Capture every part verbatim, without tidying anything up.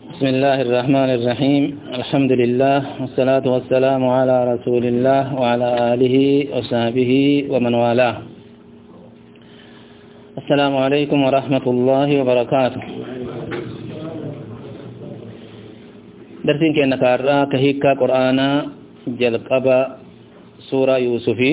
بسم الله الرحمن الرحيم الحمد لله والصلاة والسلام على رسول الله وعلى آله وصحبه ومن والاه. السلام عليكم ورحمة الله وبركاته. درسين كأنك أرى كهيكا قرآن جلقبا سورة يوسفي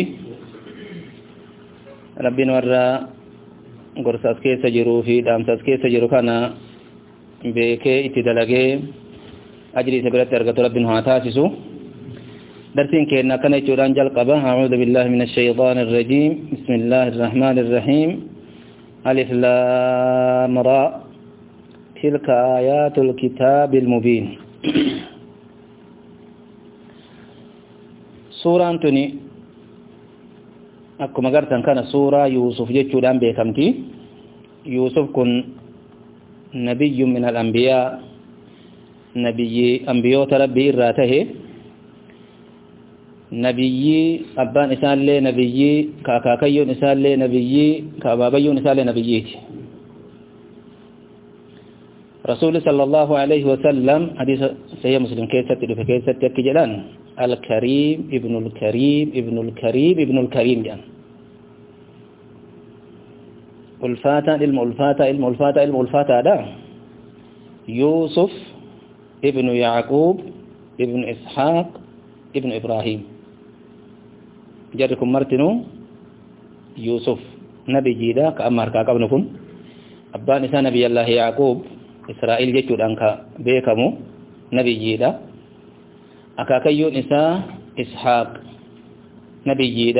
ربنا ورى قرصاص كيس جرو في دامساس كيس جرو كان بكي اتدلقي أجري سبرت أرغت ربنا هاتاسسو. درسين كأنك نيتوران جلقبا. أعوذ بالله من الشيطان الرجيم. بسم الله الرحمن الرحيم. ألف لام را تلك آيات الكتاب المبين. سورة أنتني أكو مغرتن كان سورة يوسف جيتشودان بيكمتي. يوسف كن نبي من الأنبياء، نبي أنبياء ربي راته، نبي أبان إسان لي نبي كاكاكيو إسان لي نبي كابابيو إسان لي نبييتي. رسول صلى الله عليه وسلم حديث سيد مسلم كيسة كيسة كجلان الكريم ابن الكريم ابن الكريم ابن الكريم جان الفاتا علم الفاتا علم الفاتا علم الفاتا دا يوسف ابن يعقوب ابن إسحاق ابن إبراهيم جاركم مرتنو يوسف نبي جيدا كأمار كاكبنكم أبان إسان نبي الله يعقوب إسرائيل جيتود أنكا بيكمو نبي جيدا أكاكيون إساء إسحاق نبي جيدا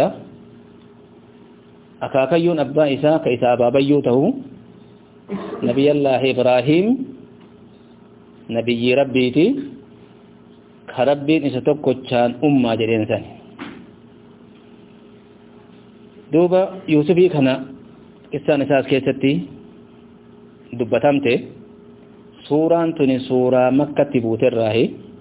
أكاكيون أبا إساء كإساء بابيوته نبي الله إبراهيم نبي ربيتي كربين إسا تقوشان أمة جرينسان دوبا يوسفي كان إسان إساس كيستي دبتامته سورة تني سورة مكة تبوت الراهي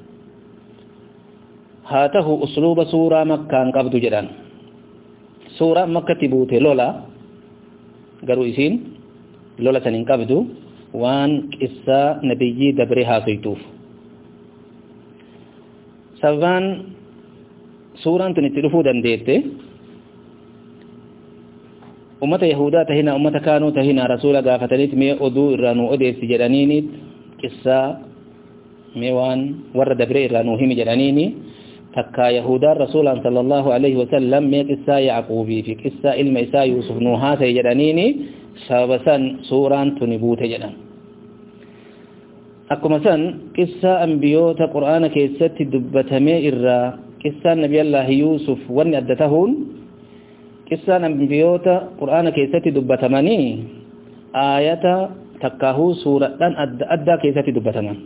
هاته أسلوب سورة مكة قبض جدان سورة مكة تبوت لولا قروا إسين لولا سنين قبض وان إسا نبي دبرها سيتوف سوان سورة تني تلفو دنديته أمة يهودا تهنا أمة كانوا تهنا رسول غافتنيت مي أدو إرانو أديس جدانينيت قصة ميوان ورد بري إرانو هم جدانيني تكا يهودا رسول صلى الله عليه وسلم مي قصة يعقوبي في قصة علم إساء يوسف نوها سيجدانيني سابسا سوران تنبوت جدان أكو مثلا قصة أنبيوت قرآن كيست دبتمي إرى قصة نبي الله يوسف وان أدتهون قصة أنبيوت قرآن كيست دبتمني آية تكاهو سورة أدى أدى كيست دبتمان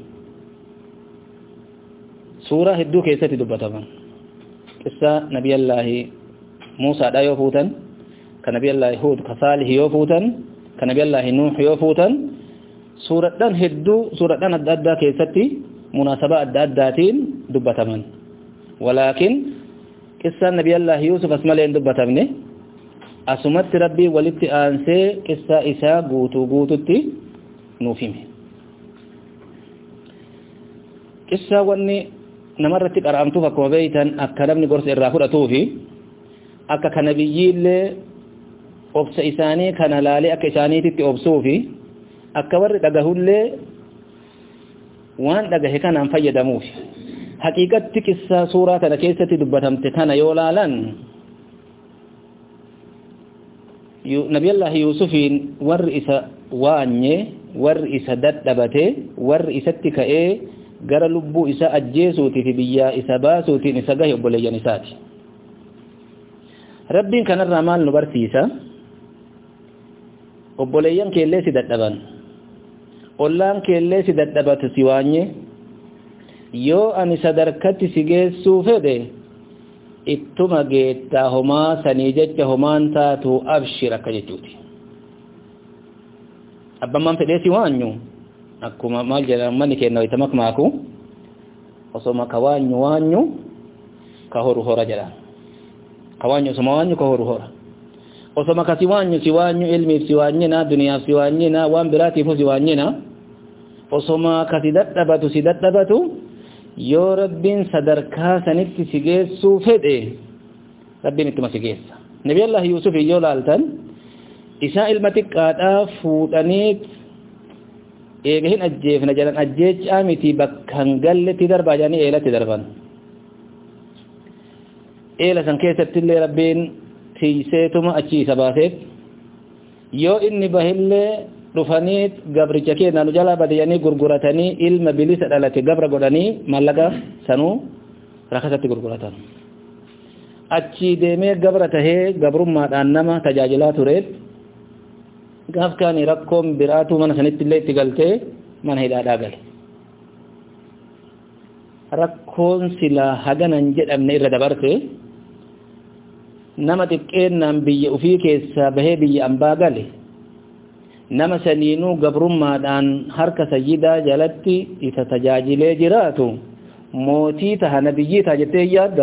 سورة هدو كيست دبتمان قصة نبي الله موسى دا يوفوتن كنبي الله هود كصالح يوفوتن كنبي الله نوح يوفوتن سورة دان هدو سورة دان أدى أدى كيست مناسبة أدى أداتين دبتمان ولكن قصة نبي الله يوسف اسمالين دبتمني أسمت ربي ولدت آنسي قصة إساء قوتو قوتو نوفيمي قصة واني نمرتك أرامتوها كوبيتا أكا نبني قرص إرافورة توفي أكا كنبيي اللي أبس إساني كان لالي أكا إساني تتي أبسوفي أكا ورد أقهو اللي وان أقهي كان أنفيد موفي حقيقة قصة سورة نكيسة دبتمت كان يولالا نبي الله يوسف ور إسا واني ور إسا ددبته ور إسا تكئي غر لبو إسا أجيسوتي في بيا إسا باسوتي إسا غيه بولي نساتي ربي كان الرمان نبرسيسا وبوليان كيلي سددبان أولان كيلي سددبت سواني yoo ani sadarkatti si geessuu fedhe ittuma geettaa homaa sanii jecha homaan taatu abshir akka jechuuti. Abbammaan fedhee si waanyu akkuma maal jedhan manni kenna wayita makmaaku osoma ka waanyu waanyu ka horu hora jedhan ka waanyu osoma waanyu ka horu hora osoma ka si waanyu si waanyu ilmiif si waanyina duniyaaf si waanyina waan biraatiifu si waanyina osoma kasidaddabatu sidaddabatu yoo rabbiin sadarkaa sanitti sigeessuu fedhe rabbiin ittuma sigeessa nabi allah yusuf yoo laaltan isa ilma xiqqaadhaa fuudhanii eega hin ajjeefna jedhan ajjeechaa miti bakkan galletti darbaa jedhanii eelatti darban eela san keessatti illee rabbiin tiiseetuma achi isa baaseet yoo inni bahillee dhufanii gabricha keenya nu jala badiyanii gurguratanii ilma bilisa dhalate gabra godhanii mallaqa sanuu rakasatti gurguratan achi deemee gabra tahee gabrummaadhaan nama tajaajilaa tureet gaaf kaanii rakkoon biraatu mana sanitti illee itti galtee mana hidhaadhaa gale rakkoon silaa haganan jedhamne irra dabarte nama xiqqeennaan biyya ufii keessaa bahee biyya ambaa gale nama saniinuu gabrummaadhaan harka sayyidaa jalatti isa tajaajilee jiraatu mootii taha nabiyyii taha jettee yaadda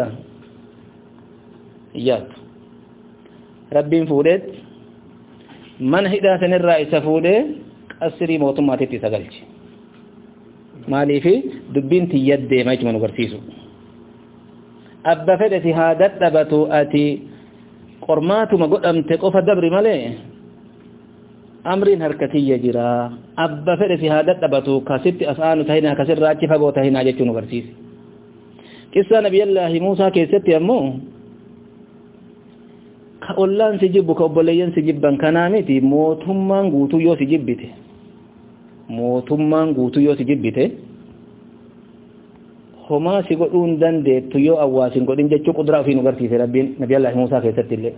yaaddu rabbiin fuudheet mana hidhaa sanirraa isa fuudhee qasrii mootummaatitti isa galche maaliifi dubbiin tiyyaddeema jechuma nu barsiisu abba fedheti haa dadhabatu ati qormaatuma godhamte qofa dabri malee amriin harkatiyya jira abba fedheti haa dadhabatu kasitti asaanu tahina kasirraa achi fagoo tahina jechuu nu barsiise qissa nabiyallaahi muusaa keessatti ammoo ka ollaan si jibbu ka obboleeyyan si jibban kanaa miti mootummaan guutuu yoo si jibbite mootummaan guutuu yoo si jibbite homaa si godhuun dandeettu yoo awwaasin godhin jechuu qudraa ofii nu barsiise rabbiin nabiyallaahi muusaa keessatti illee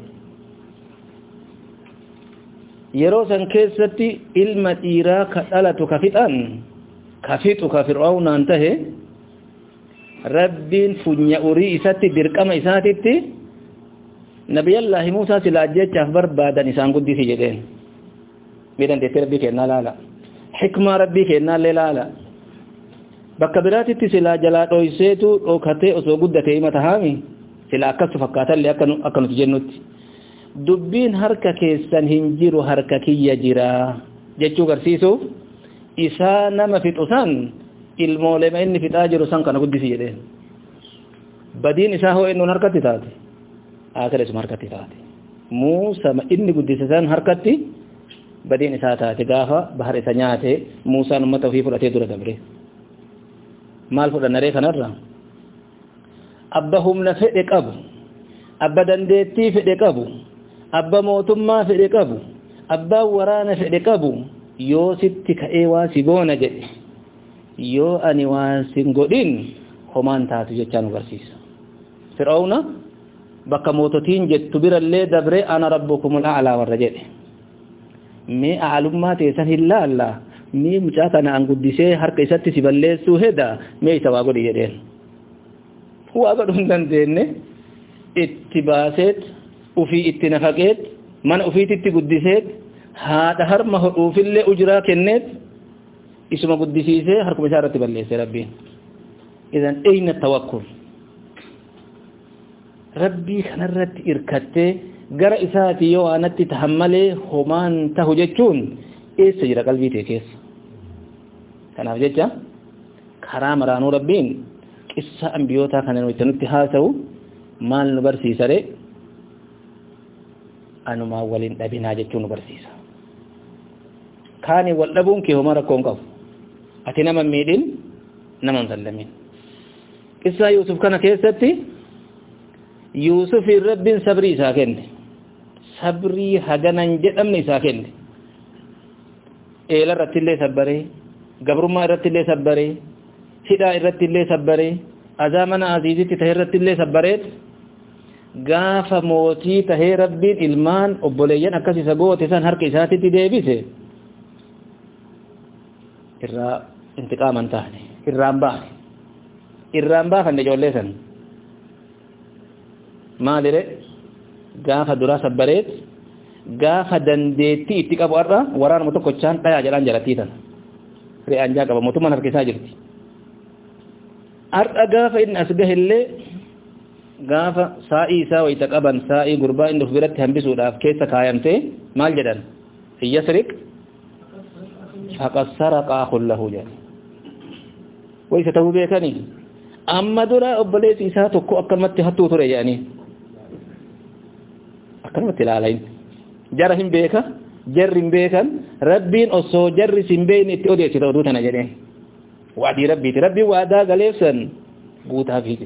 yeroo san keessatti ilma dhiiraa ka dhalatu ka fixan ka fixu ka fir'aawnaan tahe rabbiin funya urii isatti dirqama isaatitti nabiyallaahi muusaa sila ajjechaaf barbaadan isaan guddisi jedheen miidhan deettee rabbii kennaa laala xikmaa rabbii kennaallee laala bakka biraatitti silaa jalaa dhoyseetu dhokatee osoo guddatee hima tahaami sila akkasu fakkaatallee akka nuti jennutti dubbiin harka keessan hin jiru harka kiyya jira jechuu garsiisuuf isaa nama fixu san ilmoolema inni fixaa jiru san kana guddisi jedheen badiin isaa hoo innuun harkatti taate akira isuma harkatti taate muusa inni guddise san harkatti badiin isaa taate gaafa bahar isa nyaate muusaan ummata ofii fudhatee dura dabre maal fudhannaree kanarra abba humna fedhe qabu abba dandeettii fedhe qabu abba mootummaa fedhe qabu abbaa waraana fedhe qabu yoo sitti ka'ee waa si goona jedhe yoo ani waan sin godhin homaan taatu jechaa nu barsiisa fir'aawna bakka moototiin jettu birallee dabre ana rabbukumul a'laa warra jedhe mee aalummaa teessan hin laalla mee mucaa kana an guddisee harka isatti si balleessuu heda mee isa waa godhi jedheen waa godhu hin dandeenye itti baaseet ufii itti nafaqeet mana ufiititti guddiseet haadha harma hodhuufillee ujraa kenneet isuma guddisiisee harkuma isaa irratti balleesse rabbiin idan ayna tawakkul rabbii kanarratti irkattee gara isaati yoo anatti tahammalee homaan tahu jechuun eessa jira qalbii tee keessa kanaaf jecha karaa maraanuu rabbiin qissa ambiyootaa kana nuti haasa'u maal nu barsiisare anumaa waliin dhabinaa jechuu nu barsiisa kaani wal dhabuun kee homa rakkoon qabu ati nama miidhin nama sallamin qissa Yuusuf kana keessatti Yuusuf rabbiin sabrii isaa kenne sabrii haganan jedhamne isaa kenne eela irratti illee sabbaree gabrummaa irratti illee sabbaree hidhaa irratti illee sabbaree azaamana aziizitti tahee irratti illee sabbareet gaafa mootii tahee rabbiin ilmaan obboleeyyan akkas isa goote san harka isaatitti deebise irraa intiqaaman taane irraan baane irraan baafanne ijoollee san maalire gaafa duraa sabbareet gaafa dandeettii itti qabu arra waraanuma tokkochaan dhayaa jedhaan jalattii tan re'aan jaa qaba mootummaan harka isaa jirti arra gaafa inni as gahillee gaafa saa'ii isaa wayita qaban saa'ii gurbaa inni of biratti hambisuudhaaf keessa kaayamtee maal jedhan yasriq فقد سرق أخ له جاني ويستهو بيكني أما درا أبليس إساتك أكرمت هتو ترى يعني أكرمت العالين جرهم بيكا جرهم بيكا ربين أصو جر سنبين اتئودي اتئودو تنجني وعدي ربي ربي وعدا غليفسن بوتها فيك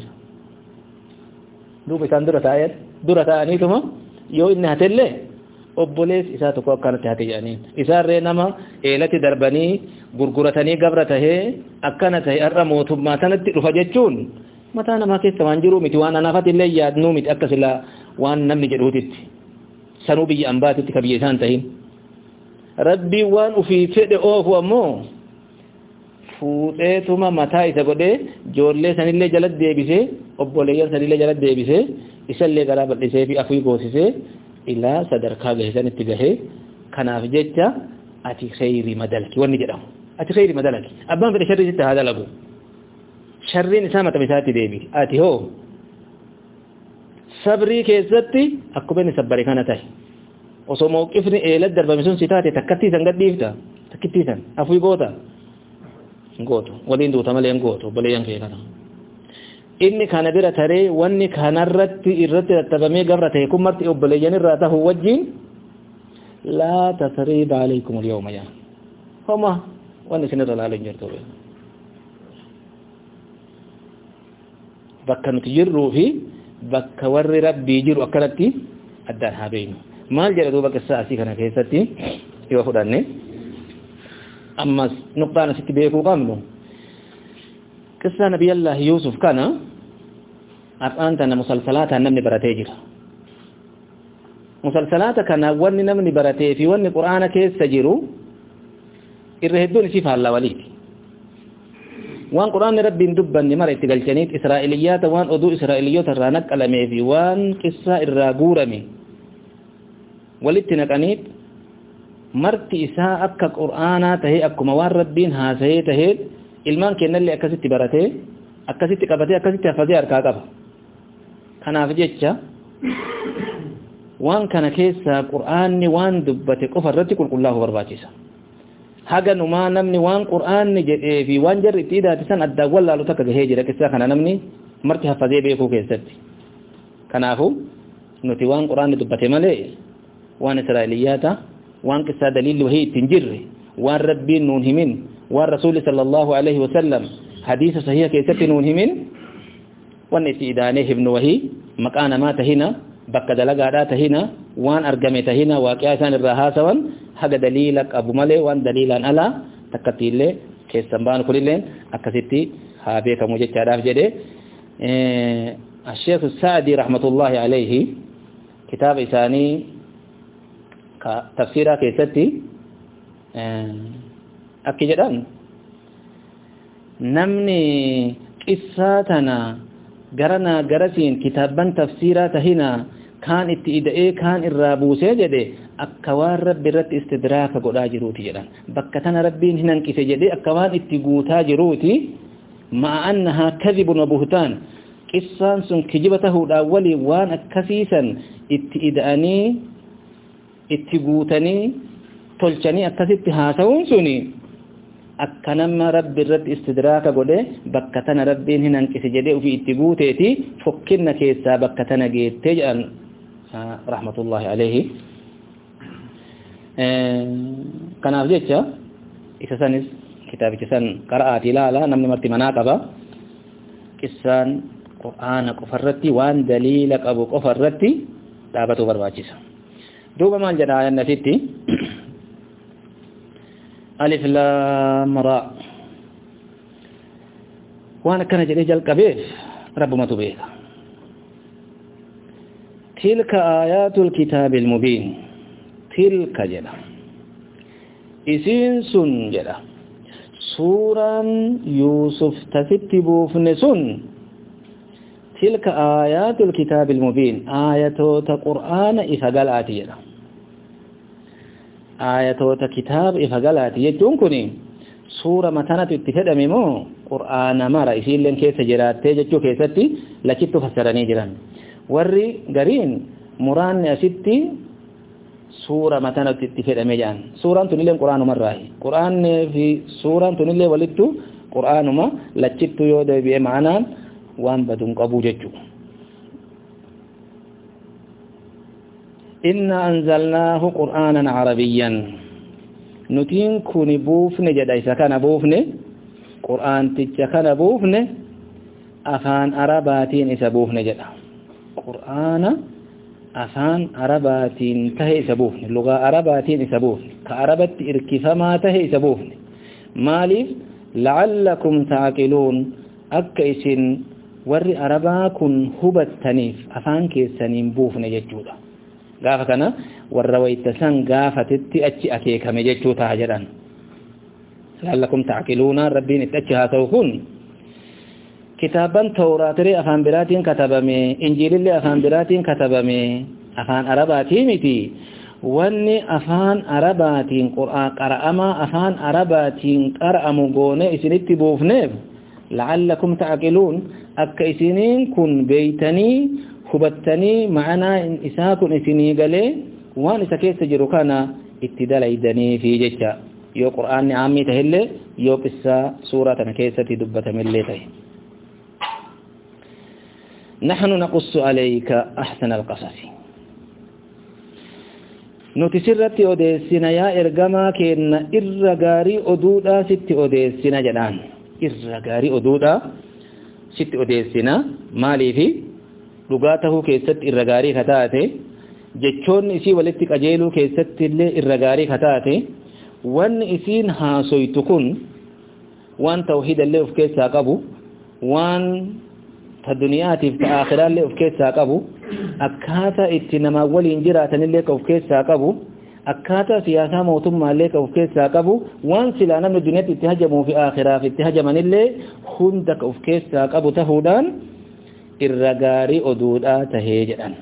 دوب إسان درا تايت درا تاني تما يو إنها تلي أبليس إساتك أكرمت هتي يعني إسان رينما إيلتي درباني gurguratanii gabra tahee akkana tahe arra mootummaa tanatti dhufa jechuun mataa namaa keessa waan jiru miti waan anaafati illee yaadnuu miti akka sila waan namni jedhuutitti sanuu biyya ambaatitti ka biyya isaan tahin rabbii waan ufii fedhe oofu ammoo fuudheetuma mataa isa godhee joollee sanillee jala deebisee obboleeyyan sanillee jala deebisee isallee garaa bal'isee fi afii goosisee ilaa sadarkaa gahe sanitti gahee kanaaf jecha ati khayri madalki wanni jedhamu ati khayri madalki abbaan fedhe sharri sitti haa dalagu sharriin isaa maxame isaatti deebi ati hoo sabrii keessatti akkuma inni sabbare kana tahe osoo mawqifni eelad darbame sun si taate takkattii san gadhiifta takkittii san afii goota gootu waliin duuta malee gootu obboleeyyan kee kana inni kana bira taree wanni kanarratti irratti tattabamee gabra tahe kun marti obboleeyyan irraa tahu wajjiin لا تثريب عليكم اليوم يا هما وانا سنر العالم جرتوا بكا نتجروا في بكا ور ربي جروا أكلتي الدار هابين ما الجردوا بكا الساسي كان كيستي يوخد عني أما نقطان ستي بيكو قاملوا قصة نبي الله يوسف كان أرآنتنا مسلسلاتها نمني براتيجر musalsalata kana wanni namni baratee fi wanni quraana keessa jiru irra hedduun isii faallaa waliiti waan quraanni rabbiin dubbanni mara itti galchaniit israa'iliyaata waan oduu israa'iliyoota irraa naqqalamee fi waan qissaa irraa guurame walitti naqaniit marti isaa akka quraanaa tahee akkuma waan rabbiin haasahee tahee ilmaan kennallee akkasitti baratee akkasitti qabatee akkasitti hafazee harkaa qaba kanaaf jecha waan kana keessa qur'aanni waan dubbate qofa irratti qulqullaa'u barbaachisa haga numaa namni waan qur'aanni jedhee fi waan jarri itti daatisan adda wallaalu takka gahee jira qissa kana namni marti hafazee beekuu keessatti kanaafu nuti waan qur'aanni dubbate malee waan israa'iliyaata waan qissa daliilli wahii ittiin jirre waan rabbiin nuun himin waan rasuuli sallallahu alaihi wasallam hadiisa sahiha keessatti nuun himin waan itti idaanee hibnu wahii maqaa namaa tahina bakka dalagaadhaa tahina waan argame tahina waaqiyaa isaan irraa haasawan haga daliila qabu malee waan daliilaan alaa takkatti illee keessan baan kunilleen akkasitti haa beekamu jechaadhaaf jedhe الشيخ السعدي رحمة الله عليه كتاب إساني تفسيرا كيستي أكي جدان نمني قصاتنا قرنا قرسين كتابا تفسيرا تهنا كان اتئدئي كان الرابوسي جدي أكوان رب رت استدراك قدا جروتي جدان بكتنا ربين هنا انكسي جدي أكوان اتقوتا جروتي مع أنها كذب وبهتان قصان سن كجبته الأولي وان أكسيسا اتئدأني اتقوتني تلچني أكسيت هاسون سني أكنما رب الرد استدراك قده بكتنا ربين هنا انكسي جدي وفي اتقوتيتي فكنا كيسا بكتنا جيت تجأن رحمة الله عليه كان أفجيتش إساسانيس كتاب إساسان قرأتي لا لا نمني مرتي مناقبة إسان قرآن قفرتي وان دليلك أبو قفرتي دابتو برباجيسا دوبا ما جدا آيان نسيتي ألف لام را وانا كان جدي جل كبير رب ما تبيك تلك آيات الكتاب المبين تلك جدا إسين سن جدا سورة يوسف تفتبو فنسن تلك آيات الكتاب المبين آيات القرآن إفقال آتي جدا آيات كتاب إفقال آتي جدون كني سورة متانة اتفاد ممو قرآن ما رئيسين لن كيس جرات تججو كيستي لكتو فسرني جران ورّي قرين مران أستي سورة مثلا تتفيد أميجان سورة تنلي القرآن مرة قرآن في سورة تنلي ولدتو قرآن ما لتشت يودا بمعنى وان بدون قبو ججو إنا أنزلناه قرآنا عربيا نتين كوني بوفن جدا إذا كان بوفن قرآن تجا كان بوفن أفان عرباتين إذا بوفن جدا قرآن أفان عرباتين تهي إذا بوفن اللغة عرباتين إذا بوفن كعربت إركفما تهي إذا بوفن مالف لعلكم تعقلون أكيسن ور عرباكن هبتنيف أفان كيسنين بوفن ججودا gaafa kana warra waytasan gaafatetti achi akeekame jechuu ta'a jedhan lallakum ta'qiluna rabbiin itti achi haasa'u kun kitaaban tawraatirii afaan biraatiin katabame injiilillee afaan biraatiin katabame afaan arabaatii miti wanni afaan arabaatiin qur'aan qara'ama afaan arabaatiin qara'amu goone isinitti buufneef la'allakum ta'qilun akka isiniin kun beeytanii hubattanii ma'anaa isaa kun isinii galee waan isa keessa jiru kana itti dalaydanii fi jecha yoo qur'aanni aamii tahillee yoo qissaa suuraa tana keessatti dubbatamillee tahe nahnu naqussu alayka ahsana alqasas nuti sirratti odeessina yaa ergamaa keenna irra gaarii oduudhaa sitti odeessina jedhaan irra gaarii oduudhaa sitti odeessina maaliifi dhugaa tahuu keessatti irra gaarii kataate jechoonni isii walitti qajeeluu keessatti illee irra gaarii kataate wanni isiin haasoytu kun waan tawhiida illee of keessaa qabu waan ta duniyaatiif ta aakhiraa illee of keessaa qabu akkaataa itti namaa waliin jiraatan illee of keessaa qabu akkaataa siyaasaa mootummaa illee of keessaa qabu waan silaa namni duniyaatti itti hajamuu fi aakhiraaf itti hajaman illee hunda of keessaa qabu tahuudhaan irra gaarii oduudhaa tahee jedhan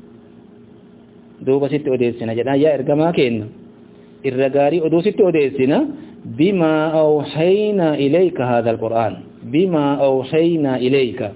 duuba sitti odeessina jedhan yaa ergamaa keenna irra gaarii oduu sitti odeessina bimaa awhaynaa ilayka haadha alqur'aan bimaa awhaynaa ilayka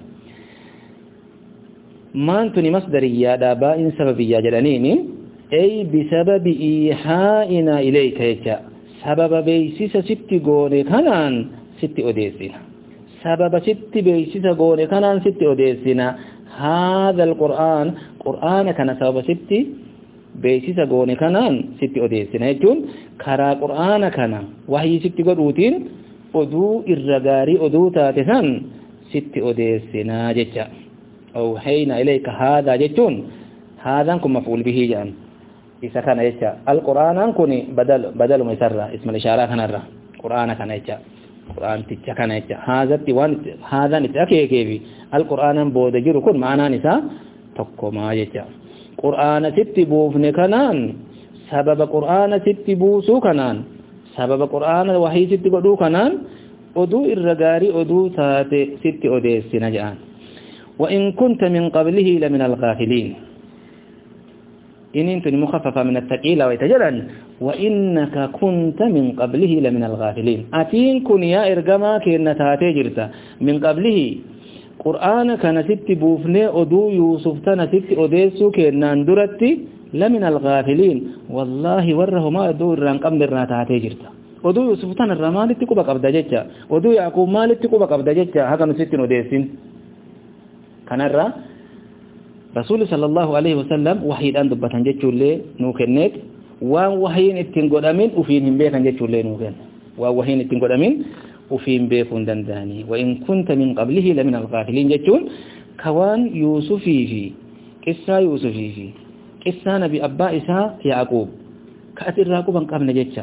maantuni masdariyyaadha baa'in sababiyyaa jedhaniini ay bisababi iihaa'inaa ilayka jecha sababa beeysisa sitti goone kanaan sitti odeessina سبب ست بيسيس غوني كان ست اوديسنا هذا القرآن قرآن كان سبب ست بيسيس غوني كان ست اوديسنا يجون كرا قرآن كان وحي ست غدوتين ادو الرغاري ادو تاتسان ست اوديسنا جچا او حين اليك هذا جچون هذا كم مفعول به جان اذا كان جچا القرآن كوني بدل بدل مسرى اسم الاشاره كان الر قرآن كان جچا قرآن تجكنا إجا هذا تيوان هذا نتأكي كيفي القرآن بودجر كن معنا نساء تقو ما يجا قرآن ستبوفن كنان سبب قرآن ستبوسو كنان سبب قرآن وحي ستبدو كنان أدو الرقاري أدو سات ست أديس نجان وإن كنت من قبله لمن الغافلين إن أنت مخففة من الثقيلة ويتجلن وإنك كنت من قبله لمن الغافلين أتين كن يا إرقما كينا تاتجرت من قبله قرآن كان ست بوفني أدو يوسف تنا ست أديسو كينا اندرتي لمن الغافلين والله وره ما أدو الرنقم درنا تاتجرت أدو يوسف تنا الرمال تكوبك أبدا جيتشا أدو يعقوب مال تكوبك أبدا جيتشا هكا نست أديسين كان الرا رسول صلى الله عليه وسلم وحيد أن دبتان جيتشو اللي نوكنت وان وحين اتنقود أمين وفيهم بيكا جيتشو اللي نوكن وان وحين اتنقود أمين وفيهم بيكون دنداني وإن كنت من قبله لمن الغافلين جيتشون كوان يوسفي في قصة يوسفي في قصة نبي أبا إساء يعقوب كأثر راقوبا قبل جيتشا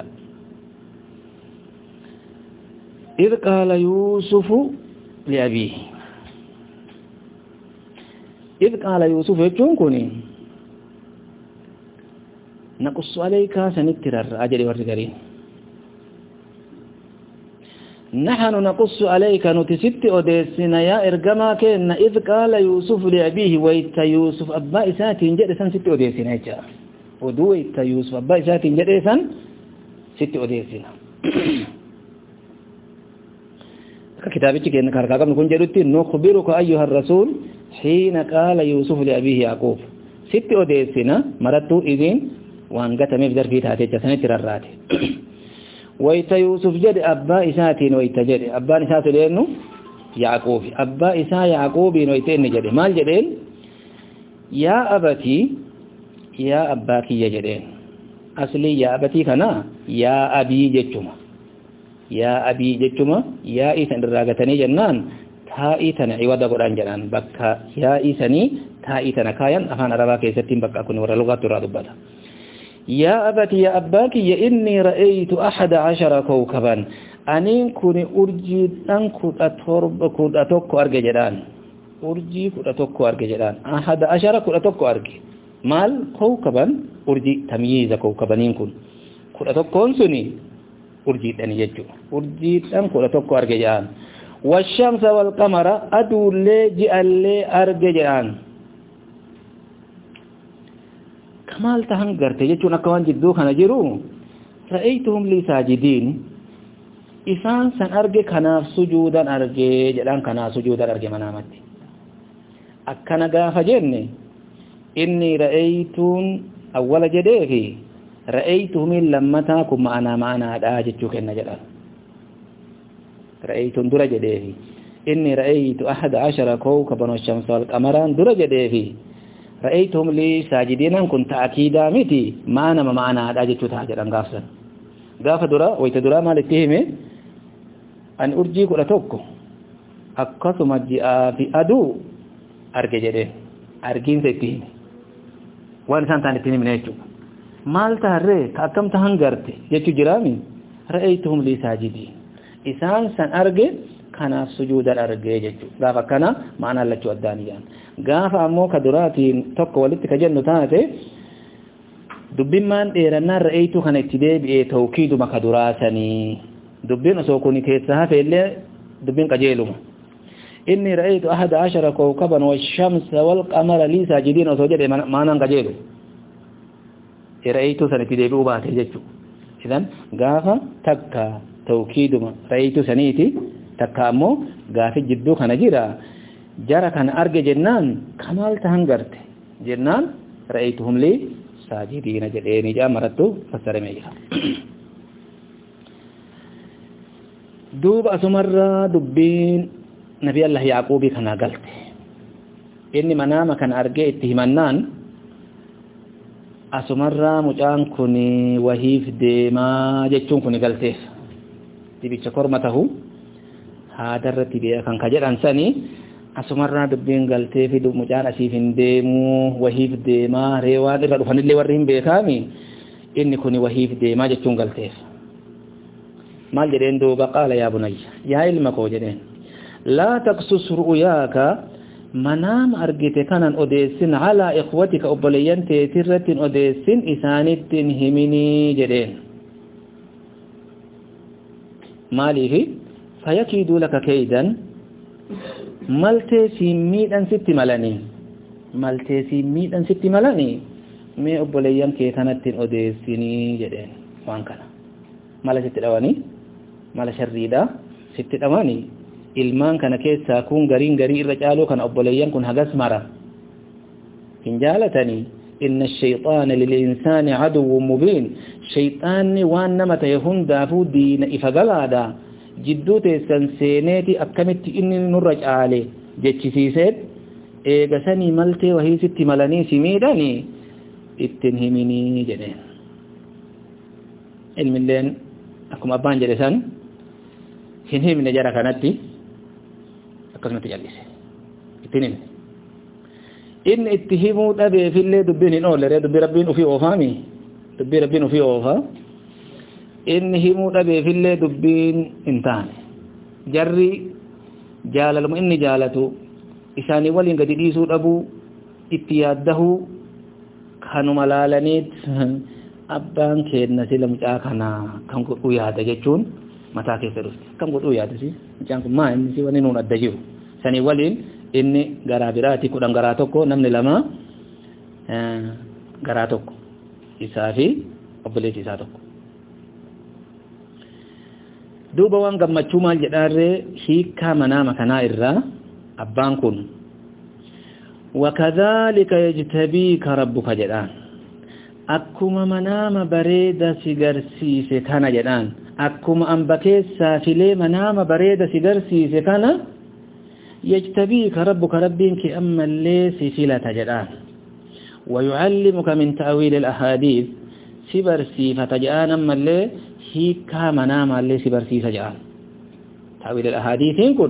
إذ قال يوسف لأبيه إذ قال يوسف يجون كوني نقص عليك سنترر أجري ورقري نحن نقص عليك نتست أديسنا يا إرقما كينا إذ قال يوسف لأبيه ويت يوسف أبا إساتين جرسان ست أديسنا يجا ودو ويت يوسف أبا إساتين جرسان ست أديسنا كتابتك إنك هرقاقم نكون جرتي نخبرك أيها الرسول حين قال يوسف لأبيه يعقوب ست أديسنا مرتو إذن وان قتمي بدرفي تاتي جسنة رراته ويت يوسف جد أبا إساتين ويت جد أبا إسات لأنه يعقوب أبا إسا يعقوب ويتين جد مال جدين يا أبتي يا أباكي يجدين أصلي يا أبتي كنا يا أبي جتما يا أبي جتما يا إيسان الراغتني جنان تا إيسان عوضا قرآن جنان بكا يا إيساني تا إيسان كاين أفان عربا كيستين بكا كن ورا لغة رادبالا يا أبتي يا أباكي يا إني رأيت أحد عشر كوكبا أنين كوني أرجي أنكو أتورب كود أتوكو أرجي جدان أرجي كود أتوكو أرجي جدان أحد عشر كود أتوكو أرجي مال كوكبا أرجي تمييز كوكبانين كن كود أتوكو سني أرجي تاني يجو أرجي أنكو أتوكو أرجي جدان والشمس والقمر أدو لي جئل لي أرجي جدان كمال تهنجرت يجو نكوان جدو خنا جرو رأيتهم لي ساجدين إسان سن أرجي كناف سجودا أرجي جدان كناف سجودا أرجي منامتي أكنا قاف جنة إني رأيتون أول جديه رأيتهم لما تاكم معنا معنا أجتشوك إن جدان رأيتون در جديه إني رأيت أحد عشر كوكبا والشمس والقمران در جديه رأيتهم لي ساجدين كنت أكيدا متي معنا معنا أجتشوك جدان قافسا قاف درا ويتدرا مالتهمه أن أرجيك لتوكو أقسم الجاء في أدو أرجي جده أرجين سيتين وانسان تاني تيني من يجو مال تهري تأكم تهنغرت يجو جرامي رأيتهم لي ساجدين إسان سن أرجي كان سجود الأرجي يجو غافا كان معنا لجو الدانيان غافا أمو كدراتين توكو ولدتك جنو تانتي دبين من إيرنا رأيتو كان اتدي بإيه توكيد مكدراتني دبين أسوكوني كيتسها فإلا دبين قجيلهم إني رأيت أحد عشر كوكبا والشمس والقمر لي ساجدين وسوجد مانا قجيلو رأيت سنتي بوباتي ججو إذن غافا تكا توكيد رأيت سنيتي تكا أمو غافي جدو خنجيرا جارة كان أرجي جنان كمال تهنغرت جنان رأيتهم لي ساجدين جليني جاء مرتو فسر ميها دوب أسمر دبين نبي الله يعقوب كان قلت إني منام كان أرجع اتهمنان أسمر مجان كوني وهيف ديما جتشون كوني قلته تبي شكرمته هذا الرتبي كان كجر أنساني أسمر دبين قلته في دب مجان أسيف ديمو وهيف ديما ريوان الرفان اللي ورهم بكامي إني كوني وهيف ديما جتشون قلته مال جدين دوبا قال يا بني يا علمك وجدين لا تقصص رؤياك منام أرجيت كان أديسن على إخوتك أبليان تيترة أديسن إسانت همني جدين مالي فيكيد لك كيدا ملتي سيميد أن ست ملاني ملتي سيميد أن ست ملاني مي أبليان كيتانت أديسني جدين وان كان مالا ست الأواني مالا شريدا ست الأواني ilmaan kana keessa kun gariin garii irra caaloo kan obboleeyyan kun hagas mara hin jaalatani inna ash-shaytaana lil-insaani aduwwun mubiin shaytaanni waan nama ta'e hundaafuu diina ifa galaadha jidduu teessan seeneeti akkamitti inni nurra caale jechisiiseet eega sanii maltee wahii sitti malanii simiidhani ittin himinii jedheen ilmilleen akkuma abbaan jedhe san hin himne jara kanatti akkasumatti jal'ise ittiin himne inni itti himuu dhabee fillee dubbiin hin oolle dubbii rabbiin ufii oofaami dubbii rabbiin ufii oofa inni himuu dhabee fillee dubbiin hin taane jarri jaalaluma inni jaalatu isaanii waliin gadi dhiisuu dhabuu itti yaaddahuu kanuma laalaniit abbaan keenna sila mucaa kana kan godhuu yaada jechuun mataa keessa dhufte kan godhuu yaada si mucaan kun maa inni si wani nuun adda jiru sanii waliin inni garaa biraati kudhan garaa tokko namni lama garaa tokko isaa fi obboleessi isaa tokko duuba waan gammachuu maal jedhaarree hiikkaa manaama kanaa irraa abbaan kun wakadhalika yajtabiika rabbuka jedhaan akkuma manaama bareeda si garsiise kana jedhaan akkuma amba keessa filee manaama bareeda si garsiise kana yajtabika rabbuka rabbinki amma illee si filata jedhaan ويعلمك من تأويل الأحاديث سبرسي فتجآن أما اللي هيكا منام اللي سبرسي سجآن تأويل الأحاديث كن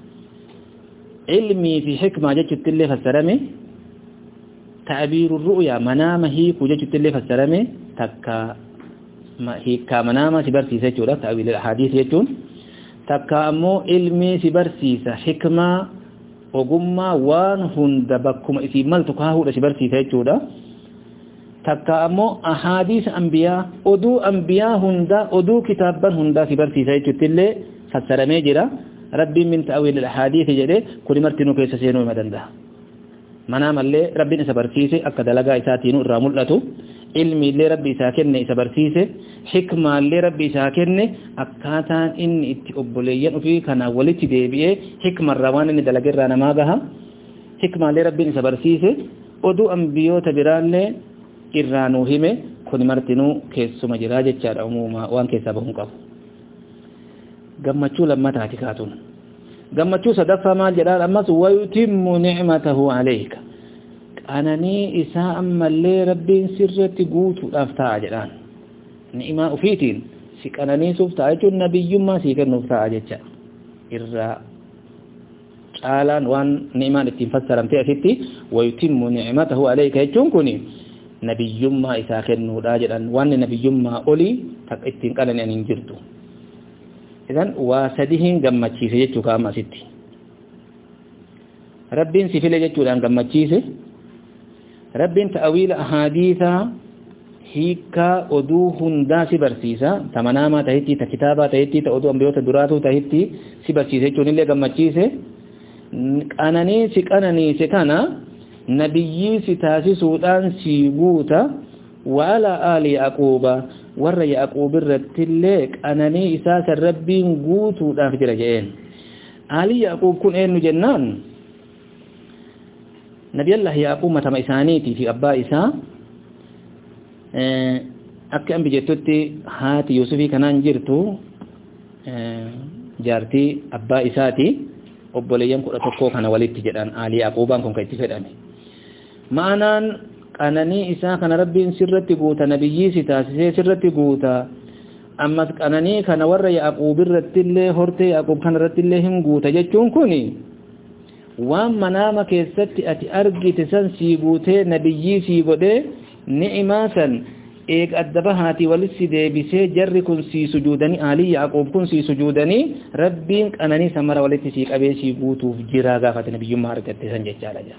علمي في حكمة جدت اللي فالسلامي تعبير الرؤيا منام هيك وجدت اللي فالسلامي تكا هيكا منام سبرسي سجآن تأويل الأحاديث يجون تكا أمو علمي سبرسي حكمة ogummaa waan hunda bakkuma isii maltu kaahudha si barsiisa jechuudha takka ammoo ahadiis anbiyaa oduu anbiyaa hunda oduu kitaabban hunda si barsiisa jechuutti illee fassaramee jira rabbiin min ta'wiil al-ahadiis jedhe kuni martinuu keessa seenuu hima danda'a manaamallee rabbiin isa barsiise akka dalagaa isaatiin irraa mul'atu ilmi illee rabbi isaa kenne isa barsiise hikmaa illee rabbi isaa kenne akkaataan inni itti obboleeyyan ofii kana walitti deebi'ee hikmarraa waan inni dalagerraa namaa gaha hikmaa illee rabbiin isa barsiise oduu anbiyoota biraallee irraa nuu hime kuni martinuu keessuma jiraa jechaadha umumaa waan keessaa bahuu qabu gammachuu lammataati kaatuun gammachuu sadaffaa maal jedhaan ammas wayutimmu ni'matahu alayka ananii isaa ammallee rabbiin sirratti guutuudhaaf ta'a jedhaan ni'imaa ufiitiin si qananiisuuf ta'a jechuun nabiyyummaa sii kennuuf ta'a jecha irraa caalaan waan ni'imaan ittiin fassaramtee asitti wayutimmu ni'matahu alayka jechuun kuni nabiyyummaa isaa kennuudha jedhan waan nabiyyummaa olii takka ittiin qanani'an hin jirtu idan waa sadihin gammachiise jechuu kaama asitti rabbiin si file jechuudhaan gammachiise rabbiin ta'awiila ahadiithaa hiikkaa oduu hundaa si barsiisa ta manaamaa tahitti ta kitaabaa tahitti ta oduu ambiyoota duraatuu tahitti si barsiise jechuun illee gammachiise qananii si qananiise kana nabiyyii si taasisuudhaan si guuta وعلى آل يعقوب ور يعقوب الرتلة قناني إساس الربين قوتو داخل جئين آل يعقوب كن إنو جنان نبي الله يعقوب متى إسانيتي في أبا إسا أكي أم بجتوتي هاتي يوسفي كنان جرتو جارتي أبا إساتي أبوليام كنا تقو كان ولدت جدان آل يعقوبان كن كي تفدامي معنان qananii isaa kana rabbiin sirratti guuta nabiyyii si taasisee sirratti guuta ammas qananii kana warra Yaaqoob irratti illee hortee Yaaqoob kana irratti illee hin guuta jechuun kuni waan manaama keessatti ati argite san si guutee nabiyyii si godhee ni'imaa san eeg addaba haati walitti deebisee jarri kun si sujuudanii aalii Yaaqoob kun si sujuudanii rabbiin qananii samara walitti si qabee si guutuuf jira gaafate nabiyyummaa argatte san jechaadha jaa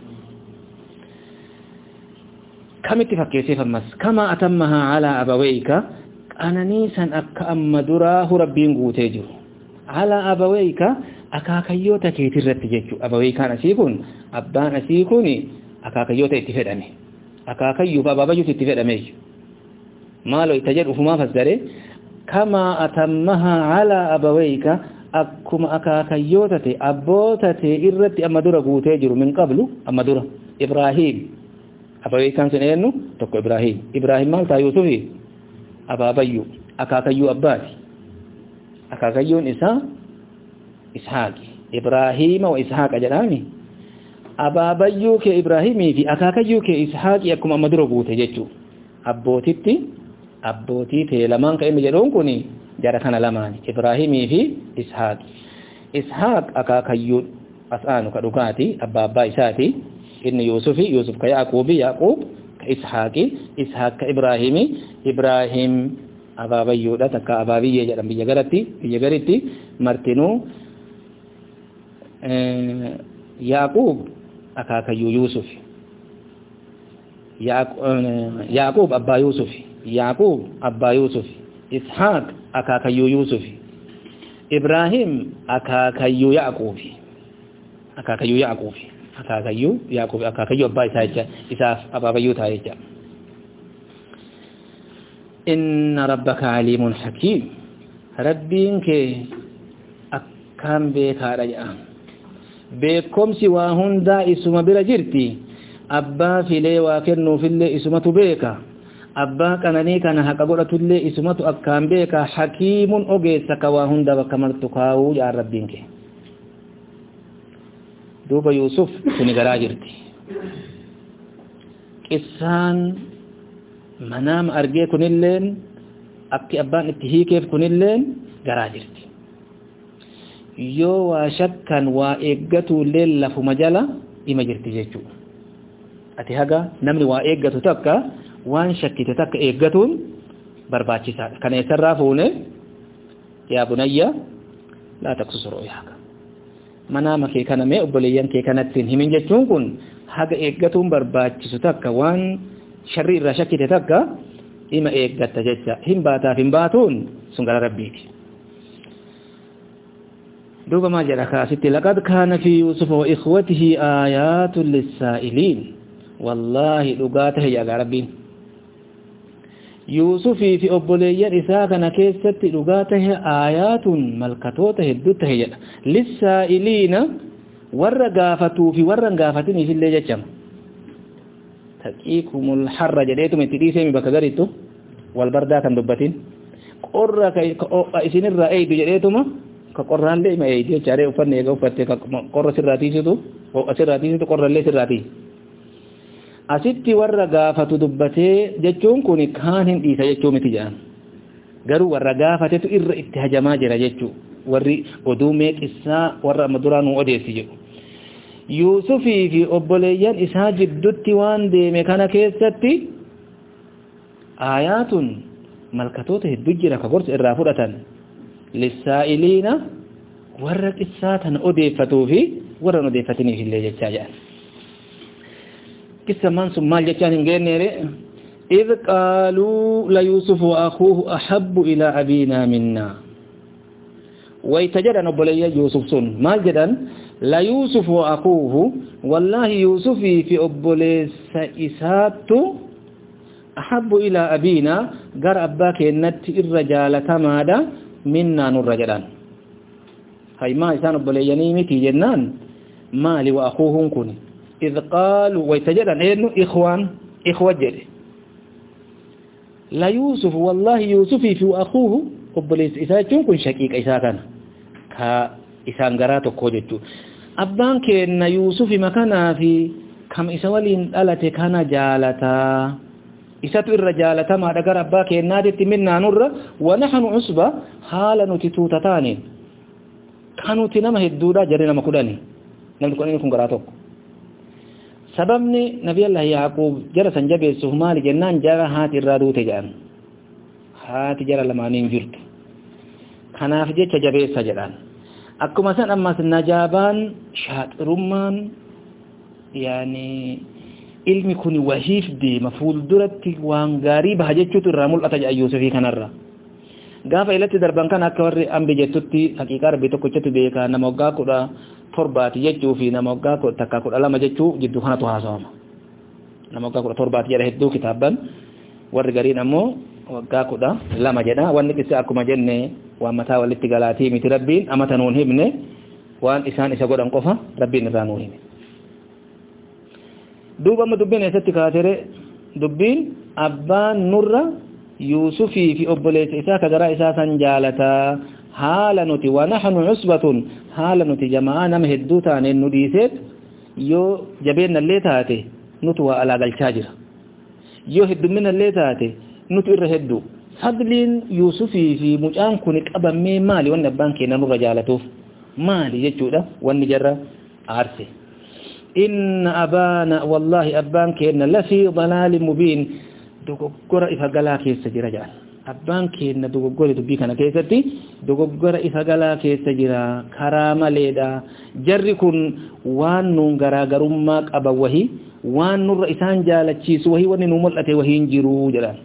كم اتفقيسي فمس كما أتمها على أبويك أنني سن أكا أما دراه ربين قوتيجر على أبويك أكاكيوتا كيترت جيجو أبويك نسيكون أبان نسيكوني أكاكيوتا اتفادني أكاكيو بابا بجو اتفادني ما لو اتجر أفما فزدري كما أتمها على أبويك أكما أكاكيوتا أبوتا إرت أما دراه قوتيجر من قبل أما دراه إبراهيم أبوي كان سنينو تكو إبراهيم إبراهيم مالتا يوسفي أبا بيو أكاكيو أباتي أكاكيو إسحاق إسحاق إبراهيم وإسحاق أجلاني أبا بيو كإبراهيم في أكاكيو كإسحاق يكم أمدرو بوتي جيتو أبوتيتي أبوتيتي لمان كإم جلون كوني جاركنا لمان إبراهيم في إسحاق إسحاق أكاكيو أسآنو كدوكاتي أبا أبا إساتي إن يوسف يوسف كيعقوب يعقوب كإسحاق إسحاق كإبراهيم إبراهيم أبا بيودا تكا أبا بيه جرم بيجرتي بيجرتي مرتنو اه يعقوب أكاك يوسف يعقوب أبا يوسف يعقوب أبا يوسف إسحاق أكاك يوسف إبراهيم أكاك يعقوب أكاك يعقوب أكاكيو يعقوب أكاكيو أبا إسحاق إساف أبا بيو تايجا إن ربك عليم حكيم ربينك أكام بيكا رجاء بكم سوا هندا إسما برجرتي أبا في لي وكنو في اللي إسمة بيكا أبا كانني كان حق قرأت اللي اسمته أكام بيك حكيم أجيس كواهن دا وكمرتكاو يا ربينك دوبا يوسف كني غراجرتي قصان منام أرجي كنلين أكي أبان اتهي كيف كنلين غراجرتي يو وشكا وإيقاتو الليل لفو مجالا إما جرتي جيجو أتي هذا نمني وإيقاتو تكا وان شكيت تكا إيقاتون برباتي ساد كان يسرافونه يا بني لا تقصص رؤياك منامك كان مي أبليان كي كانت تنهي من جتون كن هذا إيقاتون برباتي ستكا وان شرير شكيت تكا إما إيقات تججا هم باتا هم باتون سنقل ربيك دوبا ما جرى كاسيتي لقد كان في يوسف وإخوته آيات للسائلين والله لقاته يا ربين يوسف في أبوليا إساقنا كيست لقاته آيات ملكتوته الدته للسائلين ورقافتوا في ورقافتني في اللي جتشم تكيكم الحر جديتم اتديسي بكذريتو والبردا كان دبتين قرى إسين الرأيد جديتم كقران لي ما يجي جاري ufan ne ga ufatte ka qorra sirrati situ o asirrati situ qorra le sirrati asitti warra gaafatu dubbate jechuun kun kaan hin dhiisa jechuu miti jaan garuu warra gaafatetu irra itti hajamaa jira jechuu warri oduu mee qissaa warra maduraan odeessi jedhu yuusufi fi obboleeyyan isaa jiddutti waan deeme kana keessatti aayaatun malkatoota hedduu jira ka gorsa irraa fudhatan للسائلين ورق الساتن أديفتو في ورن أديفتني في اللي جتاجان كسا منصب مال جتان نيري إذ قالوا ليوسف وأخوه أحب إلى أبينا منا ويتجد نبلي يوسف سن مال جدن ليوسف وأخوه والله يوسف في أبلي سإسات أحب إلى أبينا قر أباك النت الرجال تمادا منا نور رجلان هاي ما إسان بلياني متي جنان مالي وأخوهم كوني إذ قالوا ويتجدن إنه إخوان إخوة جري لا يوسف والله يوسف في وأخوه وبليس إسان كون شكيك إسان كا إسان غراتو كوجتو أبان كأن يوسف مكانا في كم إسوالين ألتي كان جالتا isatu irra jaalatama dagar abbaa keennaatitti minnaa nurra wa nahnu usba haala nuti tuutataaniin kanuti nama hedduudha jarri nama kudhani namni kudhani kun garaa tokko sababni nabiyallahu yaaqub jara san jabeessuuf maali jennaan jara haati irraa duute jedhan haati jara lamaaniin jirtu kanaaf jecha jabeessa jedhan akkuma san ammas najaabaan shaaxirummaan yaani ilmi kun wahiif deema fuulduratti waan gaarii baha jechuutu irraa mul'ata jedha Yuusufii kanarra gaafa ilatti darban kan akka warri ambi jettutti haqiiqaa rabbii tokkochatti beeka nama waggaa kudha torbaati jechuu fi nama waggaa takka kudha lama jechuu jidduu kanatu haasawama nama waggaa kudha torbaati jedha hedduu kitaaban warri gariin ammoo waggaa kudha lama jedha wanni qissa akkuma jenne waan mataa walitti galaatii miti rabbiin amata nuun himne waan isaan isa godhan qofa rabbiin irraa nuun hime دوبا ما دبين يساتي كاتره دبين أبان نورا يوسفي في أبوليس إساك جراء إساسا جالتا حالا نتي ونحن عصبة حالا نتي جماعنا مهدوتا نديسات يو جبين اللي تاتي نتوى على الشاجر يو هدو من اللي تاتي نتو إرهدو فضلين يوسفي في مجان كونك أبا مي مالي وانا بانكي نمو جالتوف مالي يجو ده وانا جرى عرسي إن أبانا والله أبان كينا لفي ضلال مبين دوغورا إفا غلا كيسا جرا جان أبان كينا دوغورا دبي كان كيستي دوغورا إفا غلا كيسا جرا كرامة ليدا جركن وان نونغرا غرمك أبا وهي وان نور إسان جالة چيس وهي وان نمول أتي وهي انجرو جران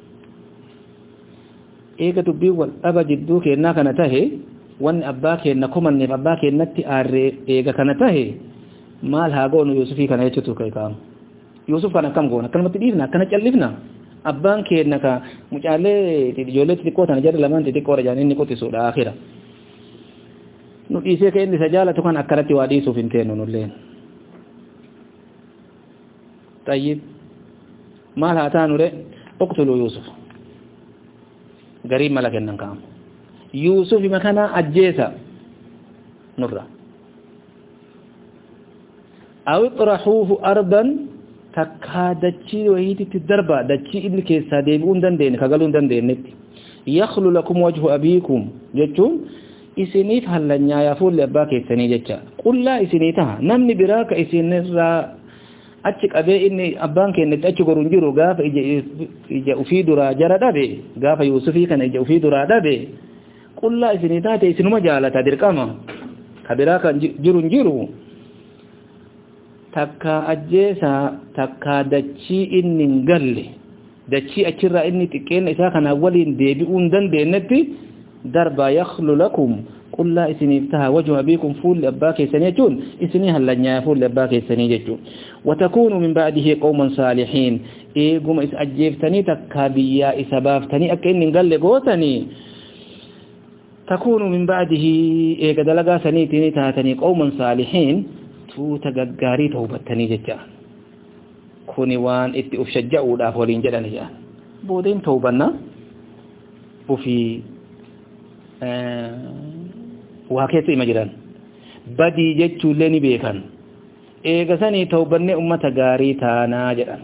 إيغا دبي والأبا جدو كينا كان تهي وان أبا كينا كمان نف أبا كينا تي آري إيغا كان تهي maal haa goonu Yuusufii kana jechuutu kai kaam Yuusuf kana kam goona kanumatti dhiifna kana callifna abbaan keenna ka mucaalee ijoollee xixiqqoo tana jarri lamaan xixiqqoo rajaan inni qottisuudha akhira nu dhiisee ka inni isa jaalatu kan akkanatti waa dhiisuuf hin teennu nulleen tayyib maal haa taanu re اقتلوا يوسف قريب ملك النكام يوسف مكانا أجيسا نرى أو اطرحوه أرضا تكادتشي وهيتي تدربا دتشي إبن كيسا ديبون دندين كغلون دندين يخلو لكم وجه أبيكم جتون إسنيف هل لن يافول لأباك إسني جتشا قل لا إسنيتها نمني براك إسنرى أتشك أبي إني أبانك إني تأتشك رنجيرو غاف إجا أفيد را جرد أبي غاف يوسفي كان إجا أفيد را أبي قل لا إسنيتها إسنو مجالة دركاما كبراك جرنجيرو takka ajjeesa takka dachii inni hin galle dachii achirraa inni xiqqeen isaa kana waliin deebi'uun dandeenyetti darba yakhlu lakum qul laa isiniif taha wajhu abiikum fuulli abbaa keessanii jechuun isinii hallanyaa fuulli abbaa keessanii jechuun watakuunu min ba'dihi qawman saalihiin eeguma isa ajjeeftanii takka biyyaa isa baaftanii akka inni hin galle gootanii takuunu min ba'dihi eega dalagaa saniitiin taatanii qawman saalihiin tuuta gaggaarii tawbattanii jecha kuni waan itti uf shajja'uudhaaf waliin jedhan jedhan boodeen tawbanna ufii waa keessa ima jiran badii jechuullee ni beekan eega sanii tawbannee ummata gaarii taanaa jedhan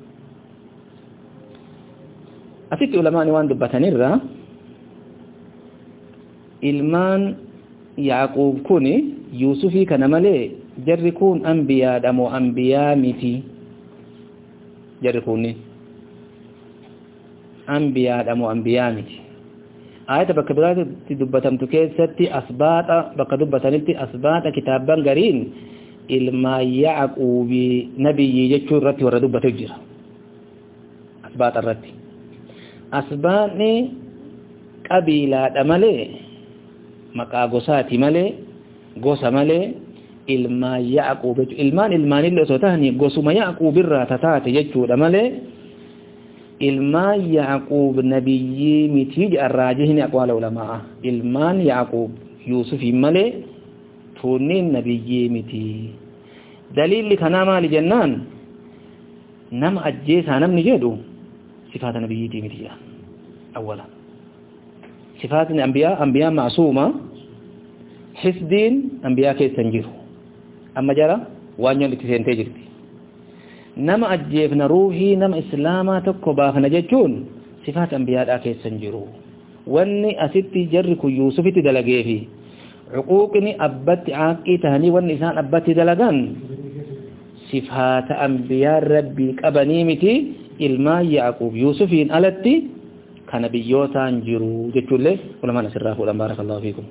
asitti ulamaani waan dubbatanirra ilmaan Yaaqub kuni Yuusufii kana malee jarri kun anbiyaadha moo anbiyaa miti jarri kun anbiyaadha moo anbiyaa miti ayata bakka biraatti dubbatamtu keessatti asbaata bakka dubbatanitti asbaata kitaaban gariin ilma Yaquubi nabiyyi jechuu irratti warra dubbatu jira asbaata irratti asbaanni qabiilaadha malee maqaa gosaati malee gosa malee ilma Yaquub ilmaan ilmaanillee osoo tahanii gosuma Yaquub irraa tataate jechuudha malee ilmaan Yaquub nabiyyi miti arraajihni aqwaala ulamaa ilmaan Yaquub Yuusufii malee tunniin nabiyyi miti daliilli kanaa maali jennaan nama ajjeesaa namni jedhu sifaata nabiyyiitii miti jedha awwala sifaatni anbiyaa anbiyaa maasuuma hisdiin anbiyaa keessan jiru amma jara waanyoon itti seentee jirti nama ajjeefna ruuhii nama islaamaa tokko baafna jechuun sifaat anbiyaadhaa keessan jiru wanni asitti jarri kun Yuusufitti dalageefi uquuqni abbatti aaqii tahanii wanni isaan abbatti dalagan sifaata anbiyaa rabbii qabanii miti ilmaan Yaquub Yuusufiin alatti kana biyyootaan jiru jechuullee ulamaan asirraa fuudhan baarakallahu fiikum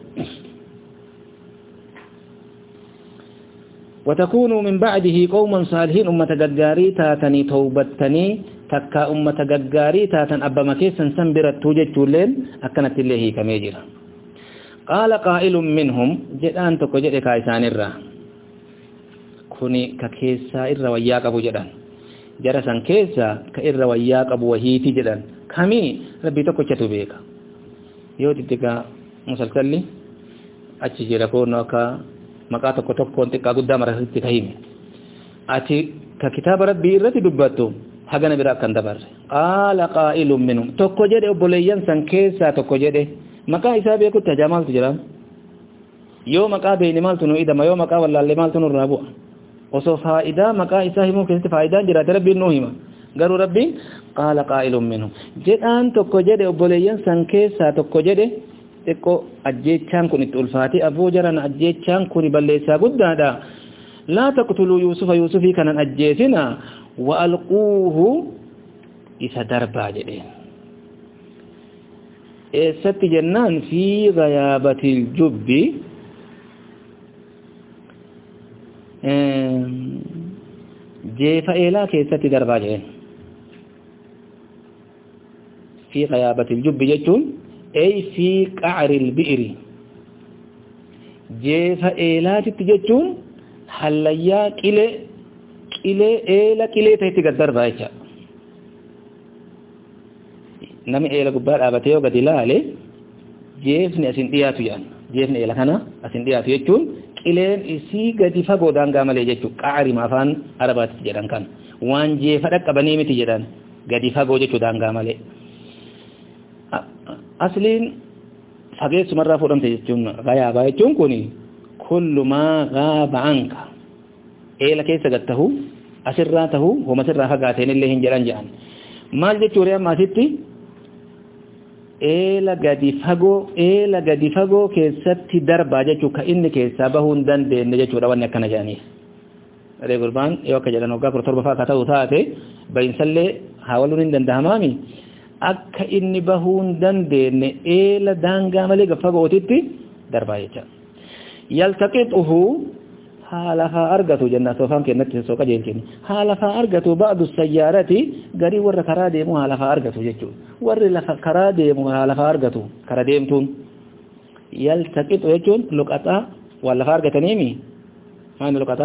وتكونوا من بعده قوما صالحين أمة غغاري تاتني توبتني تكا أمة غغاري تاتن أبا مكيسا سنبرت توججولين أكنت الله كميجرا قال قائل منهم جدان تكو جد كايسان الرا كوني ككيسا الرا وياك أبو جدان جرسا كيسا كإرا وياك أبو وهيتي جدان كمي ربي تكو جتو بيك يوتي تكا مسلسلي أتشي لكونا كا maqaa tokko tokkoon xiqqaa guddaa marasitti kahime ati ka kitaaba rabbii irratti dubbattu hagana biraa kan dabarre qaala qaa'ilun minhum tokko jedhe obboleeyyan san keessaa tokko jedhe maqaa isaa beekutti hajaa maaltu jira yoo maqaa beeyni maaltu nu idama yoo maqaa wallaallee maaltu nurraa bu'a osoo faayidaa maqaa isaa himuu keessatti faayidaan jiraate rabbiin nuu hima garuu rabbiin qaala qaa'ilun minhum jedhaan tokko jedhe obboleeyyan san keessaa tokko jedhe xiqqoo ajjeechaan kun itti ulfaatee aboo jaran ajjeechaan kun balleessaa guddaadha laa taqtuluu yuusufa yuusufii kanan ajjeesina wa alquuhu isa darbaa jedheen eessatti jennaan fi ghayaabatil jubbi jeefa eelaa keessatti darbaa jedheen fi ghayaabatil jubbi jechuun أي في قعر البئر جيف إيلات تجتون حليا كيلة كيلة إيلا كيلة تهتي قدر بايشا نمي إيلا قبار آباتيو قد إلالي جيفني أسين دياتو يان جيفني إيلا كان أسين دياتو يجتون كيلين إسي قد فقو دان قامل يجتو قعر مافان عربات تجدان كان وان جيفة قبنيمي تجدان gadi fagoo jechuu daangaa malee asliin fageessumarraa fudhamte jechuun gayaabaa jechuun kun kullu maa gaaba anka eela keessa gad tahu asirraa tahu homa sirraa fagaateen illee hin jedhan jedhan maal jechuu ree amma asitti eela gadi fagoo eela gadi fagoo keessatti darbaa jechuu ka inni keessaa bahuu hin dandeenye jechuudha wanni akkana jedhaniif adee gurbaan yoo akka jedhan waggaa kudha torba fa'aa akka ta'u taate bayinsallee haawaluun hin dandahamaami akka inni bahuu hin dandeenye eela daangaa malee gaffagootitti darbaa jecha yaltaqixuhu haalafa argatu jenna soofaan kennatti soo qajeelchini haalafa argatu ba'du sayyaarati garii warra karaa deemu haalafa argatu jechuudha warri lafa karaa deemu haalafa argatu karaa deemtuun yaltaqixu jechuun luqaxaa waan lafa argataniimi maal luqaxaa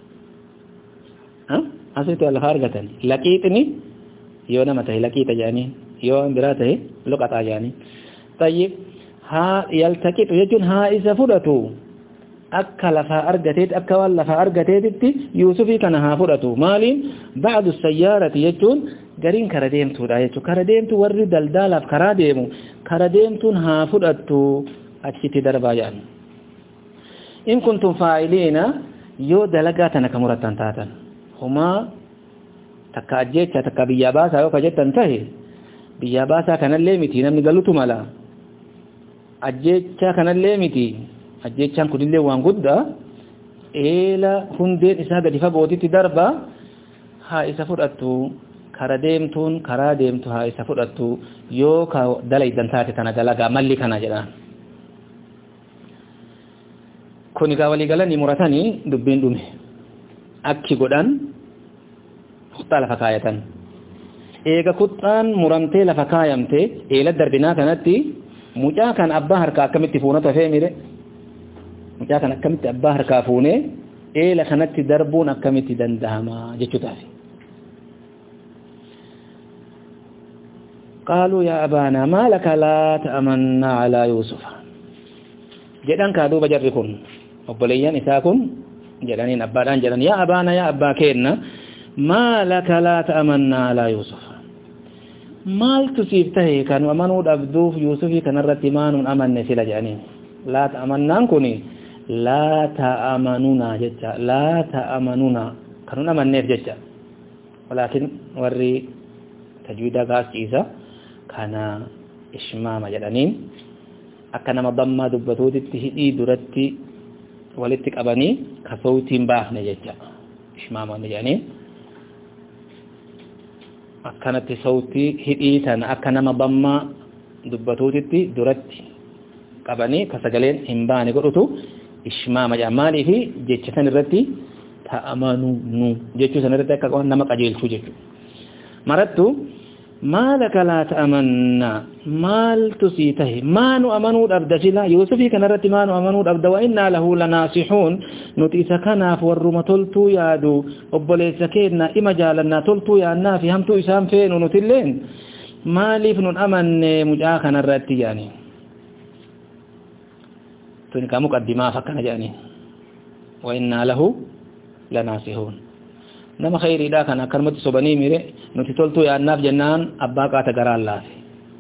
ha asitti waan lafa argatan laqiixni yoo nama tahe laqiixa jedhanii yoo biraa tahe luqaxaa jedhanii tayyib haa yaltaqixu jechuun haa isa fudhatu akka lafa argateet akka waan lafa argateetitti yuusufii kana haa fudhatu maaliin ba'du sayyaarati jechuun gariin kara deemtuudha jechuun kara deemtu warri daldaalaaf karaa deemu kara deemtuun haa fudhattu achitti darbaa jedhan in kuntum faa'iliina yoo dalagaa tana ka murattan taatan humaa takka ajjecha takka biyyaa baasaa yoo ka jettan tahe biyyaa baasaa kanallee miti namni galutu mala ajjecha kanallee miti ajjechaan kunillee waan guddaa eela hundeen isaa gadi fagootitti darba haa isa fudhattu kara deemtuun karaa deemtu haa isa fudhattu yoo ka dalaydan taate tana dalagaa malli kana jedhaan kun egaa walii galanii muratanii dubbiin dhume akki godhan kuxxaa lafa kaayatan eega kuxxaan muramtee lafa kaayamte eela darbinaa kanatti mucaa kan abbaa harkaa akkamitti fuunatu hafee mire mucaa kan akkamitti abbaa harkaa fuunee eela kanatti darbuun akkamitti dandahama jechuudhaaf qaaluu yaa abaanaa maa laka laa ta'amannaa alaa yuusufa jedhan kaa duuba jarri kun obboleeyyan isaa kun jedhaniin abbaadhaan jedhan yaa abaana yaa abbaa keenna maa laka laa ta'amannaa alaa yuusufa maaltu siif tahe kan amanuu dhabduuf yuusufii kanarratti maanuun amanne sila jedhaniin laa ta'amannaan kuni laa ta'amanuna jecha laa ta'amanuna kanun amanneef jecha walaakin warri tajwiida gaasiisa kana ishmaama jedhaniin akka nama dammaa dubbatuutitti hidhii duratti walitti qabanii ka sawtiin baafne jecha ishmaama jedhaniin akkanatti sawtii hidhii tana akka nama dammaa dubbatuutitti duratti qabanii ka sagaleen hin baane godhutu ishmaama jedhamaanii fi jecha san irratti ta'amanu nu jechuu san irratti akka nama qajeelchuu jechuu marattu maalaka laa ta'amanna maaltu sii tahe maanu amanuu dhabda sila yuusufii kanarratti maanu amanuu dhabda wa innaa lahu lanaasihuun nuti isa kanaaf warruma toltuu yaadu obboleessa keenna ima jaalannaa toltuu yaannaa fi hamtuu isaan feenu nutilleen maaliif nun amanne mucaa kanarratti jedhanii tuni ka muqaddimaa fakkana jedhanii wa innaa lahu lanaasihuun nama khayriidhaa kan akkanumatti sobanii mire nuti toltuu yaannaaf jennaan abbaa qaata garaan laafe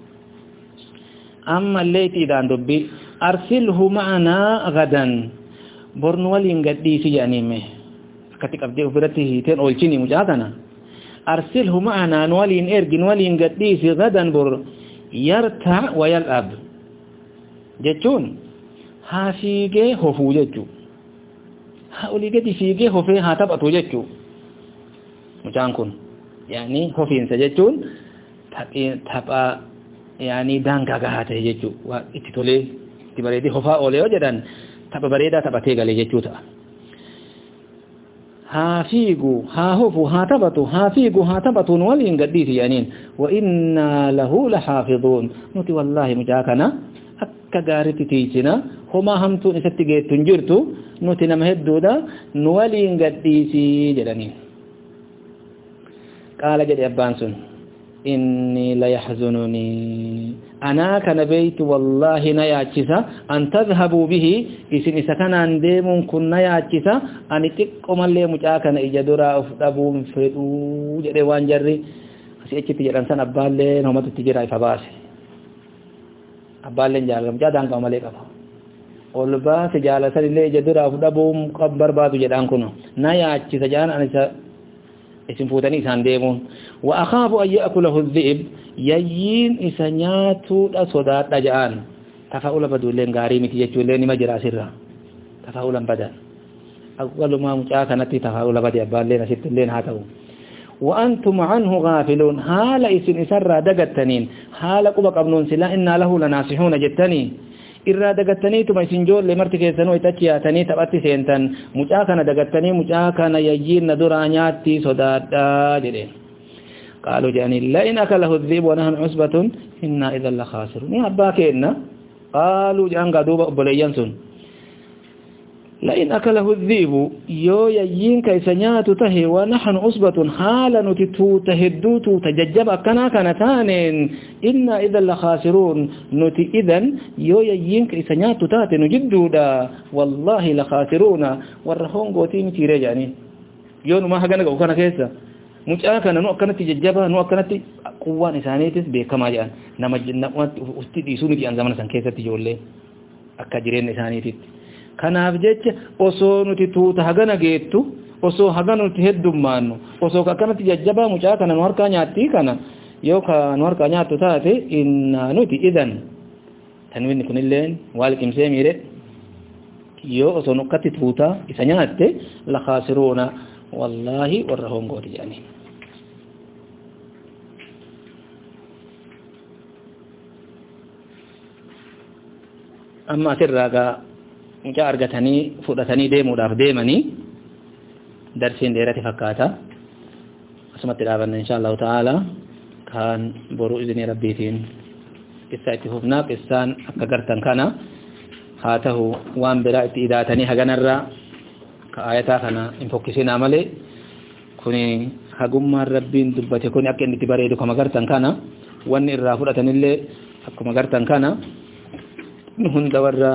amma illee itiidhaan dubbi arsilhu ma'anaa gadan bornu waliin gadhiisi jedhaniime akkatti qabdee ofirratti hiiteen oolchini mucaa kana arsilhu ma'anaa nu waliin ergi nu waliin gadhiisi gadan bor yarta wa yal'ab jechuun haa fiigee hofuu jechuu haa olii gadi fiigee hofee haa taphatu jechuu mucaan kun yaani hofiinsa jechuun tapha yaani daangaa gahaa ta'e jechuu waa itti tolee itti bareedee hofaa oolee yoo jedhan tapha bareedaa taphatee galee jechuu ta'a haa fiigu haa hofu haa taphatu haa fiigu haa taphatuun waliin gadhiisi yaaniin wa innaa lahu lahaafiduun nuti wallaahi mucaa kana akka gaaritti tiisina homaa hamtuun isatti geettu hin jirtu nuti nama hedduudha nu waliin gadhiisii jedhaniin qaala jedhe abbaan sun inni la yahzununi anaa kana beeytu wallaahi na yaachisa an tadhabuu bihi isin isa kanaan deemuun kun na yaachisa ani xiqqomallee mucaa kana ija duraa of dhabuun fedhuu jedhe waan jarri si'achitti jedhan san abbaallee namatti jira ifa baase abbaalleen jaalam jaadaan qaba malee qaba ol baase jaalatan illee ija duraaf dhabuun qab barbaadu jedhaan kun na yaachisa jaan an isa isin fuutanii isaan deemuun wa akhaafu an ya'kulahu dhi'ib yayyiin isa nyaatuudha sodaadha ja'aan tafa'ula baduulleen gaarii miti jechuullee nima jira asirra tafa'ulan badan awwalumaa mucaa kanatti tafa'ula badi abbaalleen asittilleen haa ta'u وأنتم عنه غافلون حال إسن إسرى دقتنين حال قبق ابنون سلا إنا له لناصحون جتني إرى دقتني تم إسن جول لمرتك يسنو إتكياتني تبأتي سينتن مجاكنا دقتني مجاكنا يجين ندرانياتي صدادا جدين قالوا جاني لئن أكله الذئب ونحن عصبة إنا إذا لخاسرون يا أباكينا قالوا جان قدوب أبليانسون لئن أكله الذئب يو يجين كيسنيات تهي ونحن عصبة حالا نتتو تهدوتو تججب كنا كنتان إنا إذا لخاسرون نتي إذن يو يجين كيسنيات تاتي نجدودا والله لخاسرون والرهون قوتين تيرجاني يو نما حقنا قوكنا كيسا مجاكنا نو أكنا تججبا نو أكنا قوان إسانيتس بكما جان نمجنا استديسوني في أنزامنا سنكيسة تجولي أكا جرين إسانيتس kanaaf jecha osoo nuti tuuta hagana geettu osoo hagana nuti heddummaannu osoo akkanatti jajjabaa mucaa kana nu harkaa nyaattii kana yoo ka nu harkaa nyaattu taate inna nuti idan tanwinni kunilleen waal qimsee miire yoo osoo nukkatti tuuta isa nyaatte la khaasiruuna wallaahi warra hongooti jedhanii amma asirraagaa mucaa argatanii fudhatanii deemuudhaaf deemanii darsiin dheerati fakkaata asumatti dhaabanna inshaallahu ta'ala kan boruu izinii rabbiitiin qissa itti fufnaa qissaan akka gartan kana haa ta'u waan biraa itti idaatanii haganarraa ka ayataa kana hin fokkisinaa malee kuni hagummaan rabbiin dubbate kuni akka inni itti bareedu kama gartan kana wanni irraa fudhatanillee akkuma gartan kana hunda warra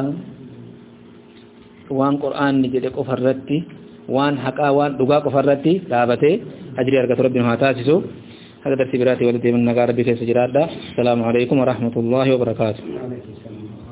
waan qur'aanni jedhe qofarratti waan haqaa waan dhugaa qofarratti dhaabatee ajrii argatu rabbiin haa taasisu haga darsi biraatti walitti nagaa rabbii keessa jiraadha assalaamu alaykum wa rahmatullahi wa barakaatuh